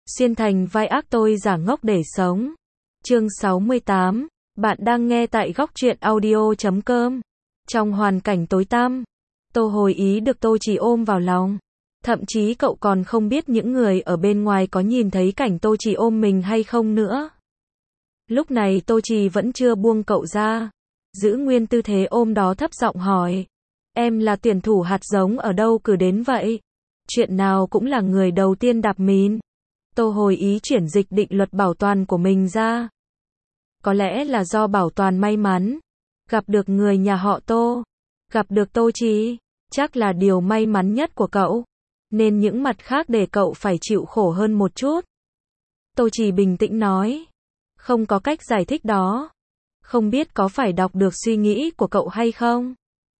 xuyên thành vai ác tôi giả ngốc để sống. Chương 68, bạn đang nghe tại góc truyện audio.com. Trong hoàn cảnh tối tăm, Tô Hồi Ý được Tô Trì ôm vào lòng. Thậm chí cậu còn không biết những người ở bên ngoài có nhìn thấy cảnh Tô Trì ôm mình hay không nữa. Lúc này Tô Trì vẫn chưa buông cậu ra, giữ nguyên tư thế ôm đó, thấp giọng hỏi: em là tuyển thủ hạt giống ở đâu cử đến vậy? Chuyện nào cũng là người đầu tiên đạp mìn. Tô Hồi Ý chuyển dịch định luật bảo toàn của mình ra. Có lẽ là do bảo toàn may mắn gặp được người nhà họ Tô, gặp được Tô Trì, chắc là điều may mắn nhất của cậu, nên những mặt khác để cậu phải chịu khổ hơn một chút. Tô Trì bình tĩnh nói: không có cách giải thích đó. Không biết có phải đọc được suy nghĩ của cậu hay không?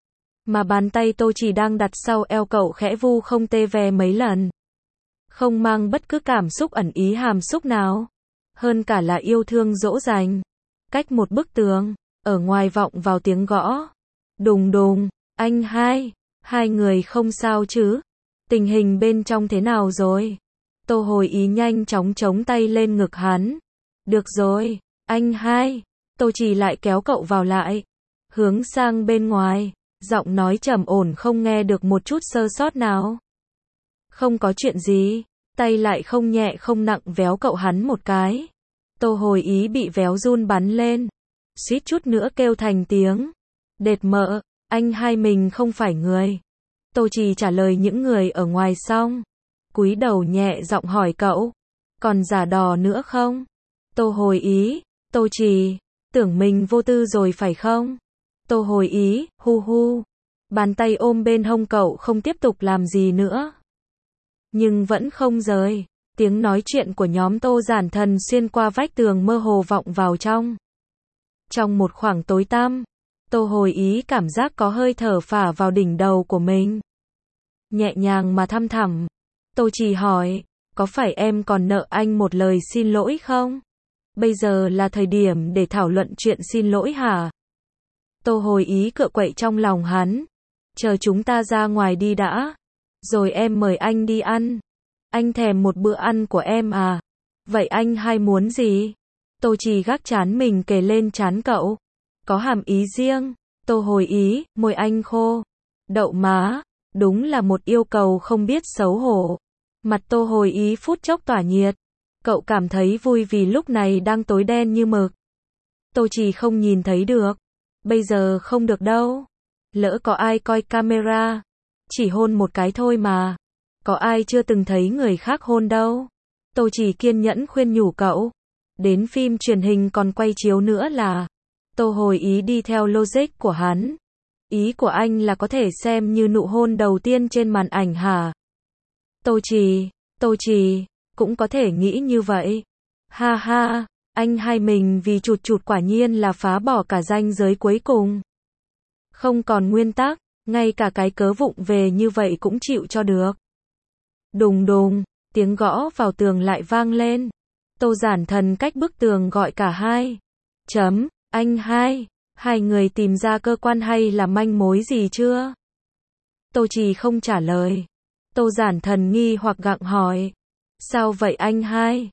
Mà bàn tay Tô Trì đang đặt sau eo cậu khẽ vu không tê ve mấy lần. Không mang bất cứ cảm xúc ẩn ý hàm xúc nào. Hơn cả là yêu thương dỗ dành. Cách một bức tường, ở ngoài vọng vào tiếng gõ. Đùng đùng, anh hai người không sao chứ? Tình hình bên trong thế nào rồi? Tô Hồi Ý nhanh chóng chống tay lên ngực hắn. Được rồi, anh hai. Tô Trì lại kéo cậu vào lại, hướng sang bên ngoài, giọng nói trầm ổn không nghe được một chút sơ sót nào. Không có chuyện gì, tay lại không nhẹ không nặng véo cậu hắn một cái. Tô Hồi Ý bị véo run bắn lên, suýt chút nữa kêu thành tiếng. Đệt mợ, anh hai mình không phải người. Tô Trì trả lời những người ở ngoài xong, cúi đầu nhẹ giọng hỏi cậu: còn giả đò nữa không? Tô Hồi Ý, Tô Trì, tưởng mình vô tư rồi phải không? Tô Hồi Ý, hu hu. Bàn tay ôm bên hông cậu không tiếp tục làm gì nữa. Nhưng vẫn không rời. Tiếng nói chuyện của nhóm Tô Giản Thần xuyên qua vách tường mơ hồ vọng vào trong. Trong một khoảng tối tăm, Tô Hồi Ý cảm giác có hơi thở phả vào đỉnh đầu của mình. Nhẹ nhàng mà thăm thẳm. Tô Trì hỏi: có phải em còn nợ anh một lời xin lỗi không? Bây giờ là thời điểm để thảo luận chuyện xin lỗi hả? Tô Hồi Ý cựa quậy trong lòng hắn. Chờ chúng ta ra ngoài đi đã, rồi em mời anh đi ăn. Anh thèm một bữa ăn của em à? Vậy anh hai muốn gì? Tô Trì gác trán mình kề lên trán cậu. Có hàm ý riêng. Tô Hồi Ý, môi anh khô. Đậu má, đúng là một yêu cầu không biết xấu hổ. Mặt Tô Hồi Ý phút chốc tỏa nhiệt. Cậu cảm thấy vui vì lúc này đang tối đen như mực. Tô Trì không nhìn thấy được. Bây giờ không được đâu. Lỡ có ai coi camera. Chỉ hôn một cái thôi mà. Có ai chưa từng thấy người khác hôn đâu. Tô Trì kiên nhẫn khuyên nhủ cậu. Đến phim truyền hình còn quay chiếu nữa là. Tô Hồi Ý đi theo logic của hắn. Ý của anh là có thể xem như nụ hôn đầu tiên trên màn ảnh hả? Tô Trì, cũng có thể nghĩ như vậy. Ha ha, anh hai mình vì chụt chụt quả nhiên là phá bỏ cả ranh giới cuối cùng. Không còn nguyên tắc, ngay cả cái cớ vụng về như vậy cũng chịu cho được. Đùng đùng, tiếng gõ vào tường lại vang lên. Tô Giản Thần cách bức tường gọi cả hai. Anh hai người tìm ra cơ quan hay là manh mối gì chưa? Tô Trì không trả lời. Tô Giản Thần nghi hoặc gặng hỏi: sao vậy anh hai?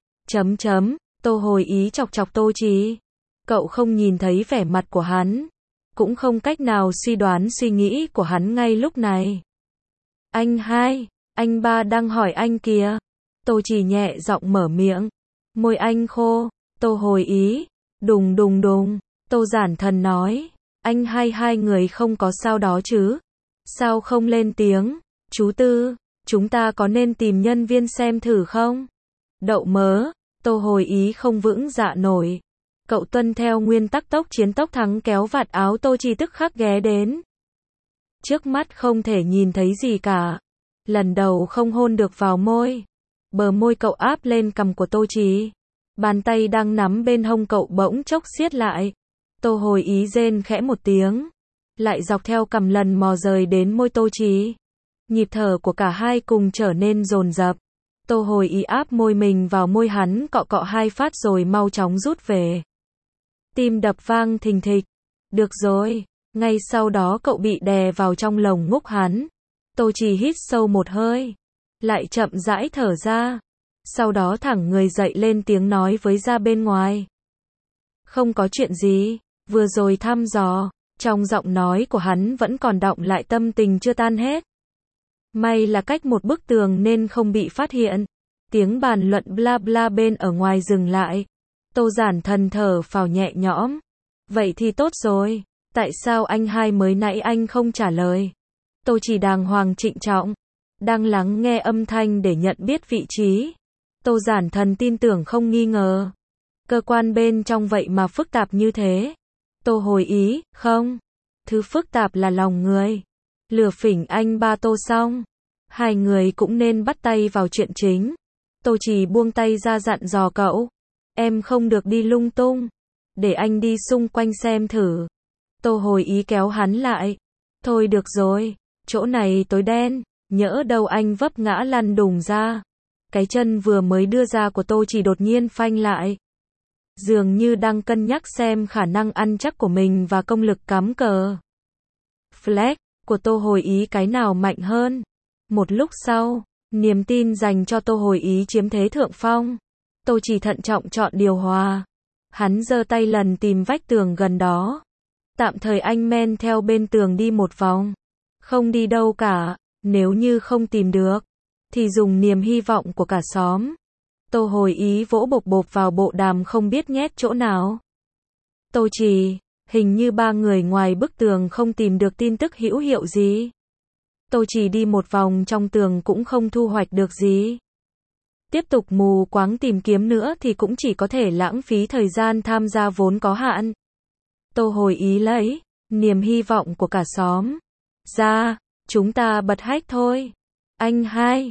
Tô Hồi Ý chọc chọc Tô Trì. Cậu không nhìn thấy vẻ mặt của hắn, cũng không cách nào suy đoán suy nghĩ của hắn ngay lúc này. Anh hai, anh ba đang hỏi anh kìa. Tô Trì nhẹ giọng mở miệng. Môi anh khô. Tô Hồi Ý. Đùng đùng đùng. Tô Giản Thần nói: anh hai người không có sao đó chứ? Sao không lên tiếng? Chú Tư, chúng ta có nên tìm nhân viên xem thử không? Đậu mớ. Tô Hồi Ý không vững dạ nổi. Cậu tuân theo nguyên tắc tốc chiến tốc thắng, kéo vạt áo Tô Trì tức khắc ghé đến. Trước mắt không thể nhìn thấy gì cả. Lần đầu không hôn được vào môi. Bờ môi cậu áp lên cằm của Tô Trì. Bàn tay đang nắm bên hông cậu bỗng chốc siết lại. Tô Hồi Ý rên khẽ một tiếng. Lại dọc theo cằm lần mò rời đến môi Tô Trì. Nhịp thở của cả hai cùng trở nên dồn dập. Tô Hồi Ý áp môi mình vào môi hắn, cọ cọ hai phát rồi mau chóng rút về. Tim đập vang thình thịch. Được rồi. Ngay sau đó cậu bị đè vào trong lồng ngúc hắn. Tô Trì hít sâu một hơi, lại chậm rãi thở ra. Sau đó thẳng người dậy lên tiếng nói với ra bên ngoài. Không có chuyện gì, vừa rồi thăm dò, trong giọng nói của hắn vẫn còn đọng lại tâm tình chưa tan hết. May là cách một bức tường nên không bị phát hiện. Tiếng bàn luận bla bla bên ở ngoài dừng lại. Tô Giản Thần thở phào nhẹ nhõm. Vậy thì tốt rồi, tại sao anh hai mới nãy anh không trả lời? Tô Chỉ đàng hoàng trịnh trọng, đang lắng nghe âm thanh để nhận biết vị trí. Tô Giản Thần tin tưởng không nghi ngờ. Cơ quan bên trong vậy mà phức tạp như thế. Tô hồi ý, không. Thứ phức tạp là lòng người. Lừa phỉnh anh ba Tô xong. Hai người cũng nên bắt tay vào chuyện chính. Tô Chỉ buông tay ra dặn dò cậu. Em không được đi lung tung. Để anh đi xung quanh xem thử. Tô hồi ý kéo hắn lại. Thôi được rồi, chỗ này tối đen, nhỡ đâu anh vấp ngã lăn đùng ra. Cái chân vừa mới đưa ra của Tô Chỉ đột nhiên phanh lại. Dường như đang cân nhắc xem khả năng ăn chắc của mình và công lực cắm cờ. Flex của Tô hồi ý cái nào mạnh hơn? Một lúc sau, niềm tin dành cho Tô hồi ý chiếm thế thượng phong. Tô Chỉ thận trọng chọn điều hòa. Hắn giơ tay lần tìm vách tường gần đó. Tạm thời anh men theo bên tường đi một vòng. Không đi đâu cả, nếu như không tìm được, thì dùng niềm hy vọng của cả xóm. Tô hồi ý vỗ bộp bộp vào bộ đàm không biết nhét chỗ nào. Tô Chỉ, hình như ba người ngoài bức tường không tìm được tin tức hữu hiệu gì. Tô Chỉ đi một vòng trong tường cũng không thu hoạch được gì. Tiếp tục mù quáng tìm kiếm nữa thì cũng chỉ có thể lãng phí thời gian tham gia vốn có hạn. Tô hồi ý lấy niềm hy vọng của cả xóm ra, chúng ta bật hack thôi. Anh hai,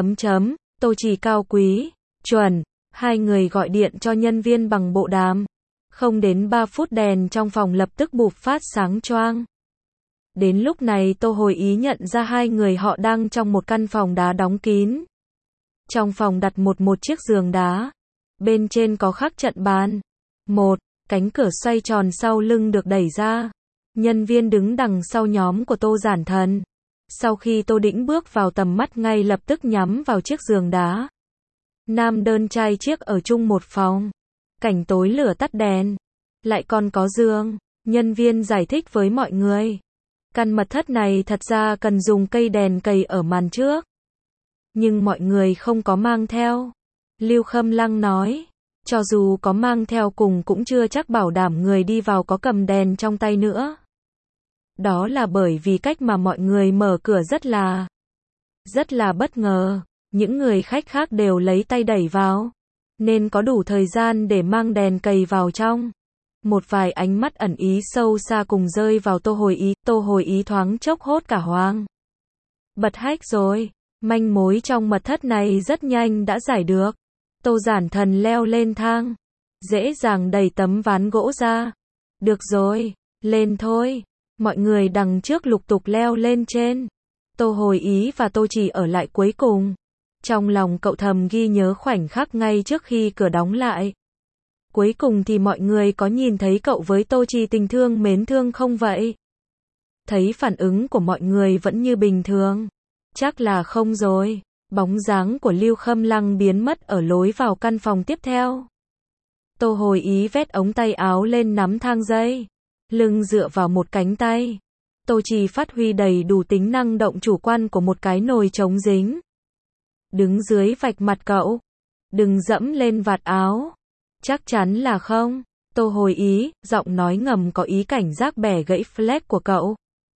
Tô Chỉ cao quý, chuẩn, hai người gọi điện cho nhân viên bằng bộ đàm. Không đến 3 phút đèn trong phòng lập tức bụp phát sáng choang. Đến lúc này Tô hồi ý nhận ra hai người họ đang trong một căn phòng đá đóng kín. Trong phòng đặt một chiếc giường đá. Bên trên có khắc trận bàn. Cánh cửa xoay tròn sau lưng được đẩy ra. Nhân viên đứng đằng sau nhóm của Tô Giản Thần. Sau khi Tô Đĩnh bước vào tầm mắt ngay lập tức nhắm vào chiếc giường đá. Nam đơn trai chiếc ở chung một phòng. Cảnh tối lửa tắt đèn. Lại còn có giường. Nhân viên giải thích với mọi người. Căn mật thất này thật ra cần dùng cây đèn cầy ở màn trước. Nhưng mọi người không có mang theo. Lưu Khâm Lăng nói. Cho dù có mang theo cùng cũng chưa chắc bảo đảm người đi vào có cầm đèn trong tay nữa. Đó là bởi vì cách mà mọi người mở cửa rất là bất ngờ. Những người khách khác đều lấy tay đẩy vào. Nên có đủ thời gian để mang đèn cầy vào trong. Một vài ánh mắt ẩn ý sâu xa cùng rơi vào Tô hồi ý thoáng chốc hốt cả hoang. Bật hack rồi. Manh mối trong mật thất này rất nhanh đã giải được. Tô Giản Thần leo lên thang. Dễ dàng đẩy tấm ván gỗ ra. Được rồi, lên thôi. Mọi người đằng trước lục tục leo lên trên. Tô hồi ý và Tô Chỉ ở lại cuối cùng. Trong lòng cậu thầm ghi nhớ khoảnh khắc ngay trước khi cửa đóng lại. Cuối cùng thì mọi người có nhìn thấy cậu với Tô Chỉ tình thương mến thương không vậy? Thấy phản ứng của mọi người vẫn như bình thường. Chắc là không rồi. Bóng dáng của Lưu Khâm Lăng biến mất ở lối vào căn phòng tiếp theo. Tô hồi ý vét ống tay áo lên nắm thang dây. Lưng dựa vào một cánh tay. Tô Chỉ phát huy đầy đủ tính năng động chủ quan của một cái nồi chống dính. Đứng dưới vạch mặt cậu. Đừng dẫm lên vạt áo. Chắc chắn là không. Tô hồi ý, giọng nói ngầm có ý cảnh giác bẻ gãy flex của cậu.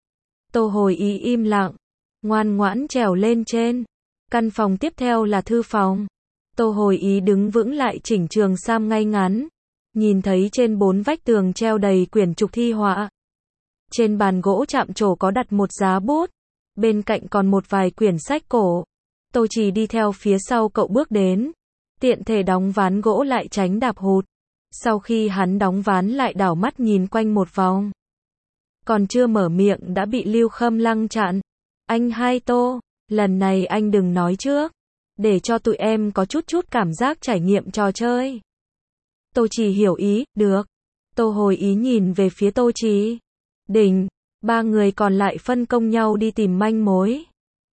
Tô hồi ý im lặng. Ngoan ngoãn trèo lên trên. Căn phòng tiếp theo là thư phòng. Tô hồi ý đứng vững lại chỉnh trường sam ngay ngắn. Nhìn thấy trên 4 vách tường treo đầy quyển trục thi họa. Trên bàn gỗ chạm trổ có đặt một giá bút. Bên cạnh còn một vài quyển sách cổ. Tô Chỉ đi theo phía sau cậu bước đến. Tiện thể đóng ván gỗ lại tránh đạp hụt. Sau khi hắn đóng ván lại đảo mắt nhìn quanh một vòng. Còn chưa mở miệng đã bị Lưu Khâm Lăng chặn. Anh hai Tô, lần này anh đừng nói trước. Để cho tụi em có chút cảm giác trải nghiệm trò chơi. Tô Chỉ hiểu ý, được. Tô hồi ý nhìn về phía Tô Chỉ. Đỉnh, ba người còn lại phân công nhau đi tìm manh mối.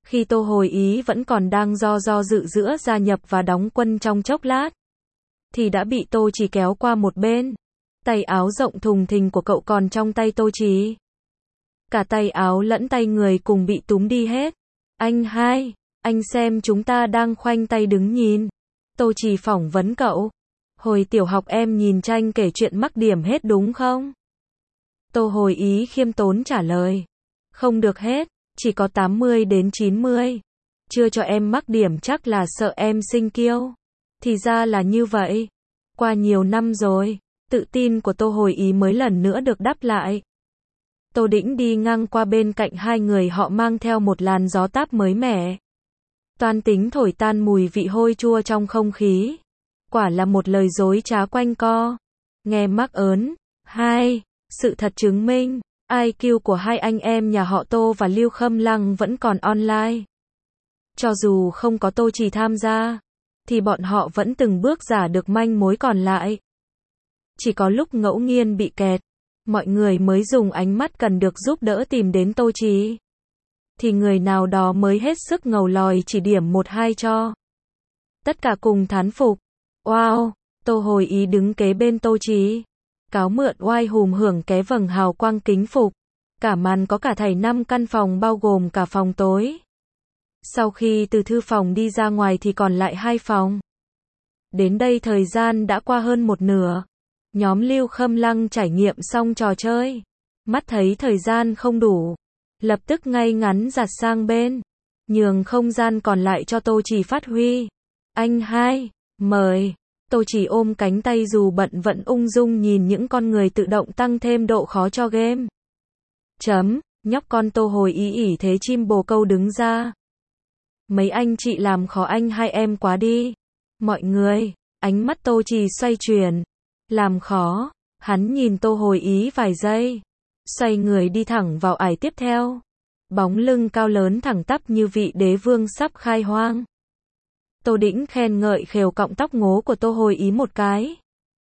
Khi Tô Hồi Ý vẫn còn đang do dự giữa gia nhập và đóng quân trong chốc lát, thì đã bị Tô Trì kéo qua một bên. Tay áo rộng thùng thình của cậu còn trong tay Tô Trì. Cả tay áo lẫn tay người cùng bị túm đi hết. Anh hai, anh xem chúng ta đang khoanh tay đứng nhìn. Tô Trì phỏng vấn cậu. Hồi tiểu học em nhìn tranh kể chuyện mắc điểm hết đúng không? Tô Hồi Ý khiêm tốn trả lời. Không được hết, chỉ có 80 đến 90. Chưa cho em mắc điểm chắc là sợ em sinh kiêu. Thì ra là như vậy. Qua nhiều năm rồi, tự tin của Tô Hồi Ý mới lần nữa được đắp lại. Tô Đĩnh đi ngang qua bên cạnh hai người họ mang theo một làn gió táp mới mẻ. Toan tính thổi tan mùi vị hôi chua trong không khí. Quả là một lời dối trá quanh co. Nghe mắc ớn. Hai, sự thật chứng minh, IQ của hai anh em nhà họ Tô và Lưu Khâm Lăng vẫn còn online. Cho dù không có Tô Trì tham gia, thì bọn họ vẫn từng bước rả được manh mối còn lại. Chỉ có lúc ngẫu nhiên bị kẹt, mọi người mới dùng ánh mắt cần được giúp đỡ tìm đến Tô Trì. Thì người nào đó mới hết sức ngầu lòi chỉ điểm một hai cho. Tất cả cùng thán phục. Wow, Tô Hồi Ý đứng kế bên Tô Trì. Cáo mượn oai hùm hưởng ké vầng hào quang kính phục. Cả màn có cả thảy 5 căn phòng bao gồm cả phòng tối. Sau khi từ thư phòng đi ra ngoài thì còn lại 2 phòng. Đến đây thời gian đã qua hơn một nửa. Nhóm Lưu Khâm Lăng trải nghiệm xong trò chơi. Mắt thấy thời gian không đủ. Lập tức ngay ngắn giặt sang bên. Nhường không gian còn lại cho Tô Trì phát huy. Anh hai, mời. Tô Trì ôm cánh tay dù bận vẫn ung dung nhìn những con người tự động tăng thêm độ khó cho game. Nhóc con Tô Hồi Ý ỉ thế chim bồ câu đứng ra. Mấy anh chị làm khó anh hai em quá đi. Mọi người, ánh mắt Tô Trì xoay chuyển. Làm khó, hắn nhìn Tô Hồi Ý vài giây. Xoay người đi thẳng vào ải tiếp theo. Bóng lưng cao lớn thẳng tắp như vị đế vương sắp khai hoang. Tô Đĩnh khen ngợi khều cọng tóc ngố của Tô Hồi Ý một cái.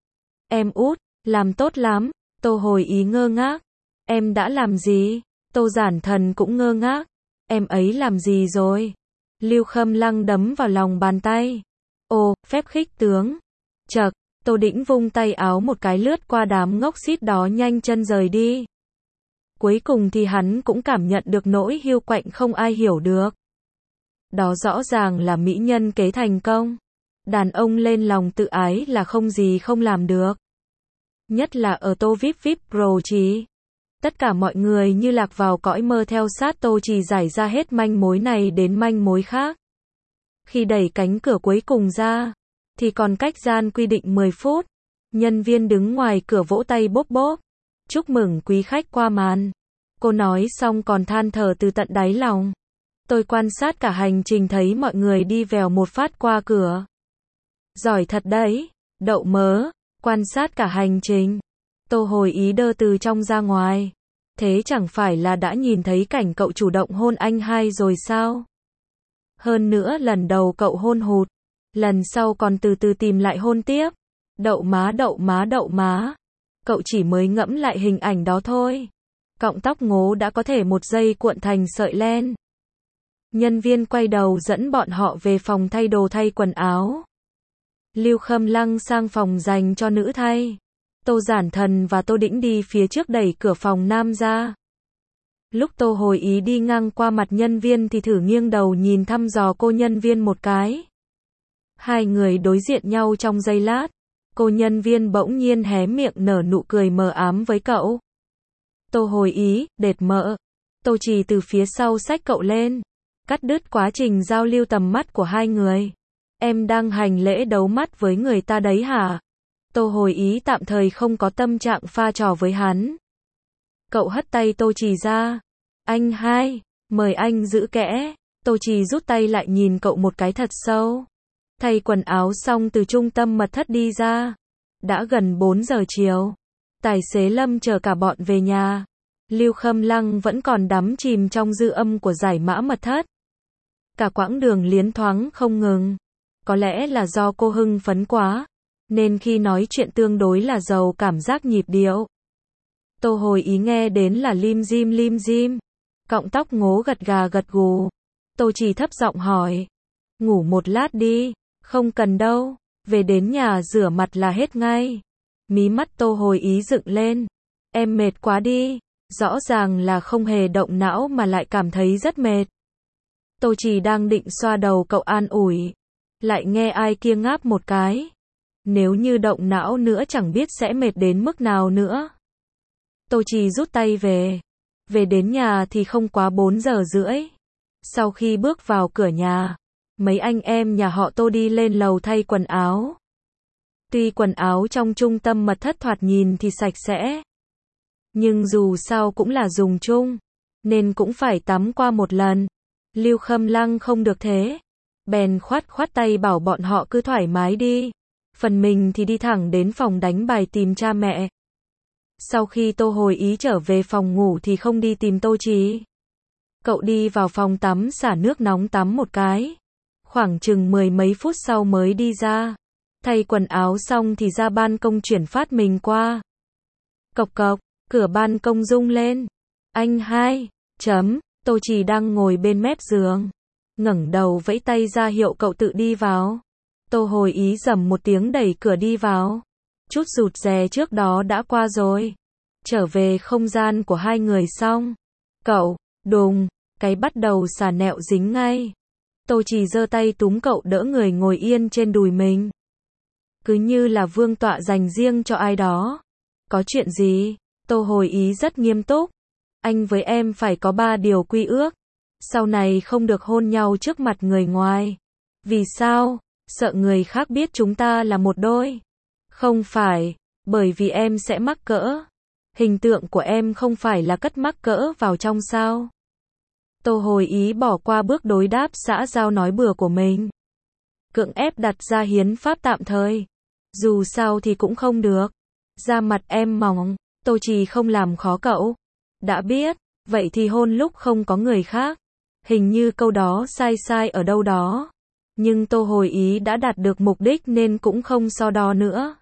Em út, làm tốt lắm. Tô Hồi Ý ngơ ngác. Em đã làm gì? Tô Giản Thần cũng ngơ ngác. Em ấy làm gì rồi? Lưu Khâm Lăng đấm vào lòng bàn tay. Ồ, phép khích tướng. Chậc, Tô Đĩnh vung tay áo một cái lướt qua đám ngốc xít đó nhanh chân rời đi. Cuối cùng thì hắn cũng cảm nhận được nỗi hiu quạnh không ai hiểu được. Đó rõ ràng là mỹ nhân kế thành công. Đàn ông lên lòng tự ái là không gì không làm được. Nhất là ở Tô VIP Pro Trì. Tất cả mọi người như lạc vào cõi mơ theo sát Tô Trì giải ra hết manh mối này đến manh mối khác. Khi đẩy cánh cửa cuối cùng ra, thì còn cách gian quy định 10 phút. Nhân viên đứng ngoài cửa vỗ tay bốp bốp. Chúc mừng quý khách qua màn. Cô nói xong còn than thở từ tận đáy lòng. Tôi quan sát cả hành trình thấy mọi người đi vèo một phát qua cửa. Giỏi thật đấy, đậu mớ, quan sát cả hành trình. Tô Hồi Ý đơ từ trong ra ngoài. Thế chẳng phải là đã nhìn thấy cảnh cậu chủ động hôn anh hai rồi sao? Hơn nữa lần đầu cậu hôn hụt. Lần sau còn từ từ tìm lại hôn tiếp. Đậu má đậu má đậu má. Cậu chỉ mới ngẫm lại hình ảnh đó thôi. Cọng tóc ngố đã có thể một giây cuộn thành sợi len. Nhân viên quay đầu dẫn bọn họ về phòng thay đồ thay quần áo. Lưu Khâm Lăng sang phòng dành cho nữ thay. Tô Giản Thần và Tô Đĩnh đi phía trước đẩy cửa phòng nam ra. Lúc Tô Hồi Ý đi ngang qua mặt nhân viên thì thử nghiêng đầu nhìn thăm dò cô nhân viên một cái. Hai người đối diện nhau trong giây lát. Cô nhân viên bỗng nhiên hé miệng nở nụ cười mờ ám với cậu. Tô Hồi Ý, đệt mỡ. Tô Trì từ phía sau xách cậu lên. Cắt đứt quá trình giao lưu tầm mắt của hai người. Em đang hành lễ đấu mắt với người ta đấy hả? Tô Hồi Ý tạm thời không có tâm trạng pha trò với hắn. Cậu hất tay Tô Trì ra. Anh hai, mời anh giữ kẽ. Tô Trì rút tay lại nhìn cậu một cái thật sâu. Thay quần áo xong từ trung tâm mật thất đi ra. Đã gần 4 giờ chiều. Tài xế Lâm chờ cả bọn về nhà. Lưu Khâm Lăng vẫn còn đắm chìm trong dư âm của giải mã mật thất. Cả quãng đường liến thoáng không ngừng. Có lẽ là do cô hưng phấn quá, nên khi nói chuyện tương đối là giàu cảm giác nhịp điệu. Tô Hồi Ý nghe đến là lim dim lim dim. Cọng tóc ngố gật gà gật gù. Tô Trì thấp giọng hỏi. Ngủ một lát đi. Không cần đâu. Về đến nhà rửa mặt là hết ngay. Mí mắt Tô Hồi Ý dựng lên. Em mệt quá đi. Rõ ràng là không hề động não mà lại cảm thấy rất mệt. Tô Trì đang định xoa đầu cậu an ủi. Lại nghe ai kia ngáp một cái. Nếu như động não nữa chẳng biết sẽ mệt đến mức nào nữa. Tô Trì rút tay về. Về đến nhà thì không quá 4 giờ rưỡi. Sau khi bước vào cửa nhà, mấy anh em nhà họ Tô đi lên lầu thay quần áo. Tuy quần áo trong trung tâm mật thất thoạt nhìn thì sạch sẽ, nhưng dù sao cũng là dùng chung, nên cũng phải tắm qua một lần. Lưu Khâm Lăng không được thế. Bèn khoát tay bảo bọn họ cứ thoải mái đi. Phần mình thì đi thẳng đến phòng đánh bài tìm cha mẹ. Sau khi Tô Hồi Ý trở về phòng ngủ thì không đi tìm Tô Trì. Cậu đi vào phòng tắm xả nước nóng tắm một cái. Khoảng chừng 10 mấy phút sau mới đi ra. Thay quần áo xong thì ra ban công chuyển phát mình qua. Cộc cộc, cửa ban công rung lên. Anh hai, Tô Trì đang ngồi bên mép giường. Ngẩng đầu vẫy tay ra hiệu cậu tự đi vào. Tô Hồi Ý rầm một tiếng đẩy cửa đi vào. Chút rụt rè trước đó đã qua rồi. Trở về không gian của hai người xong. Cậu, đùng, cái bắt đầu xà nẹo dính ngay. Tô Trì giơ tay túm cậu đỡ người ngồi yên trên đùi mình. Cứ như là vương tọa dành riêng cho ai đó. Có chuyện gì? Tô Hồi Ý rất nghiêm túc. Anh với em phải có 3 điều quy ước. Sau này không được hôn nhau trước mặt người ngoài. Vì sao? Sợ người khác biết chúng ta là một đôi. Không phải, bởi vì em sẽ mắc cỡ. Hình tượng của em không phải là cất mắc cỡ vào trong sao? Tô Hồi Ý bỏ qua bước đối đáp xã giao nói bừa của mình. Cưỡng ép đặt ra hiến pháp tạm thời. Dù sao thì cũng không được. Da mặt em mỏng, Tô Trì không làm khó cậu. Đã biết, vậy thì hôn lúc không có người khác. Hình như câu đó sai ở đâu đó. Nhưng Tô Hồi Ý đã đạt được mục đích nên cũng không so đo nữa.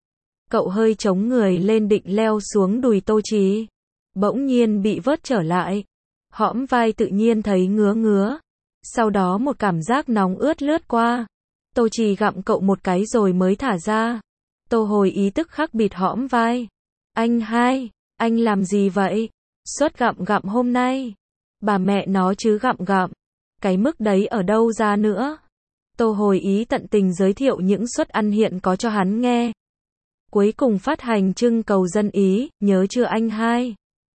Cậu hơi chống người lên định leo xuống đùi Tô Trì. Bỗng nhiên bị vớt trở lại. Hõm vai tự nhiên thấy ngứa ngứa. Sau đó một cảm giác nóng ướt lướt qua. Tô Trì gặm cậu một cái rồi mới thả ra. Tô Hồi Ý tức khắc bịt hõm vai. Anh hai, anh làm gì vậy? Suất gặm hôm nay. Bà mẹ nó chứ gặm. Cái mức đấy ở đâu ra nữa? Tô Hồi Ý tận tình giới thiệu những suất ăn hiện có cho hắn nghe. Cuối cùng phát hành trưng cầu dân ý, nhớ chưa anh hai?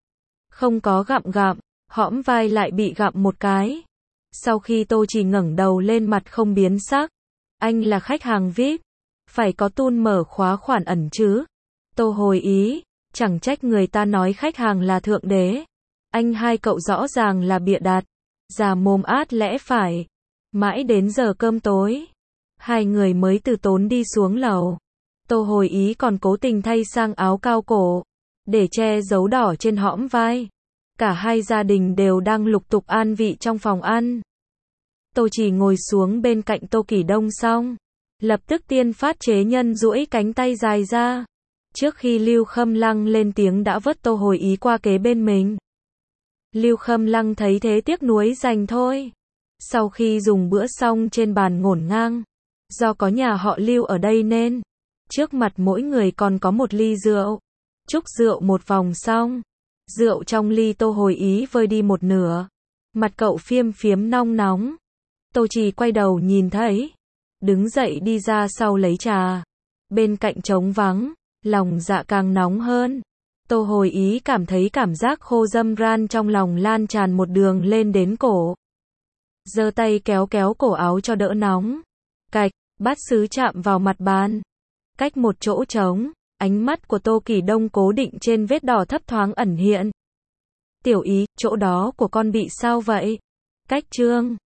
Không có gặm, hõm vai lại bị gặm một cái. Sau khi Tô Trì ngẩng đầu lên mặt không biến sắc. Anh là khách hàng VIP. Phải có tun mở khóa khoản ẩn chứ. Tô Hồi Ý, chẳng trách người ta nói khách hàng là thượng đế. Anh hai cậu rõ ràng là bịa đặt. Già mồm át lẽ phải. Mãi đến giờ cơm tối, hai người mới từ tốn đi xuống lầu. Tô Hồi Ý còn cố tình thay sang áo cao cổ, để che dấu đỏ trên hõm vai. Cả hai gia đình đều đang lục tục an vị trong phòng ăn. Tô Trì ngồi xuống bên cạnh Tô Kỷ Đông xong. Lập tức tiên phát chế nhân duỗi cánh tay dài ra. Trước khi Lưu Khâm Lăng lên tiếng đã vớt Tô Hồi Ý qua kế bên mình. Lưu Khâm Lăng thấy thế tiếc nuối dành thôi. Sau khi dùng bữa xong trên bàn ngổn ngang. Do có nhà họ Lưu ở đây nên trước mặt mỗi người còn có một ly rượu. Chúc rượu một vòng xong. Rượu trong ly Tô Hồi Ý vơi đi một nửa. Mặt cậu phiếm nóng. Tô Trì quay đầu nhìn thấy. Đứng dậy đi ra sau lấy trà. Bên cạnh trống vắng. Lòng dạ càng nóng hơn. Tô Hồi Ý cảm thấy cảm giác khô dâm ran trong lòng lan tràn một đường lên đến cổ. Giơ tay kéo cổ áo cho đỡ nóng. Cạch, bát sứ chạm vào mặt bàn. Cách một chỗ trống, ánh mắt của Tô Kỷ Đông cố định trên vết đỏ thấp thoáng ẩn hiện. Tiểu Ý, chỗ đó của con bị sao vậy? Cách trương.